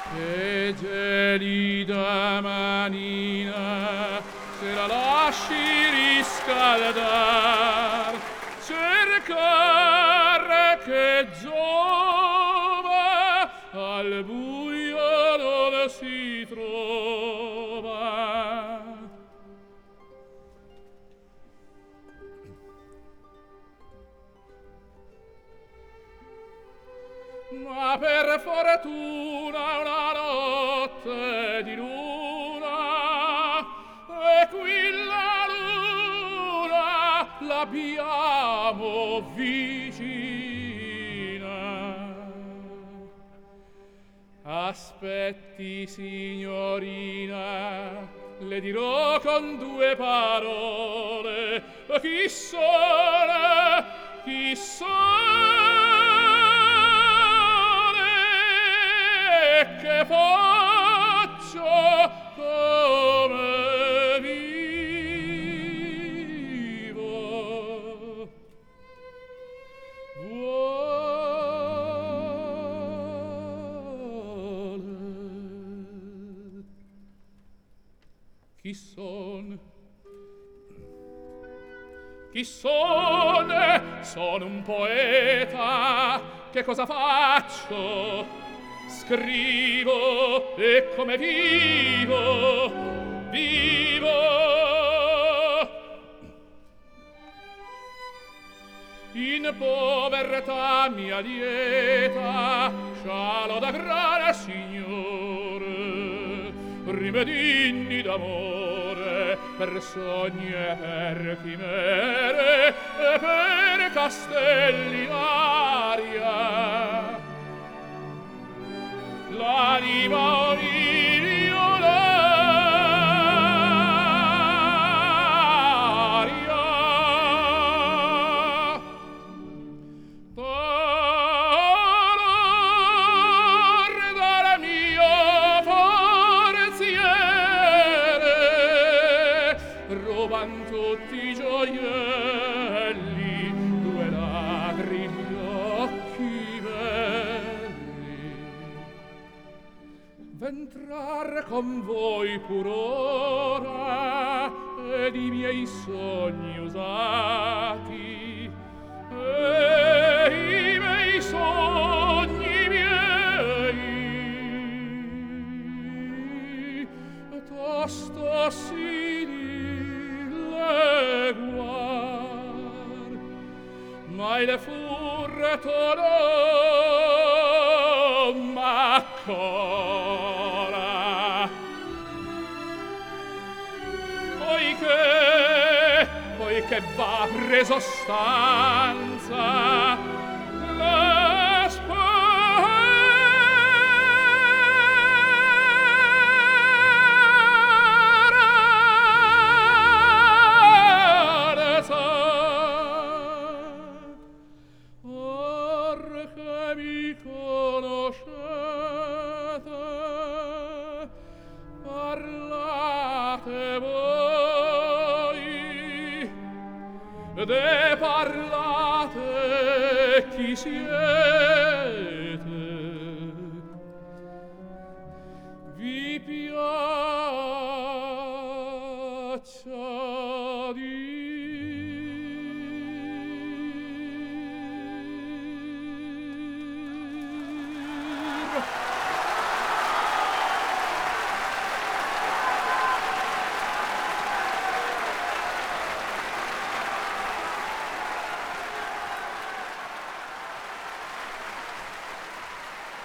e gelida manina se la lasci riscaldar, cercar che giova al buio non si trova. Ma per fortuna una notte di luna, e qui la luna l'abbiamo vicina. Aspetti, signorina, le dirò con due parole chi sono, chi sono. Che faccio, come vivo. Vuole. Chi son? Chi son? Sono un poeta. Che cosa faccio? Scrivo, e come vivo, vivo. In povertà mia lieta, scialo da gran signore, rimedini d'amore, per sogni e per chimere, e per castelli in aria. L'anima milionaria dolor dal mio forziere ruban tutti i gioielli, due lagrime occhi belli. V'entrar con voi pur ora ed i miei sogni usati, e i miei sogni miei tosto si dileguar, ma il furto non m'accora. Poiché va preso stanza la speranza. Or che mi conoscete, parlate voi, de parlate chi siete. Vi piaccia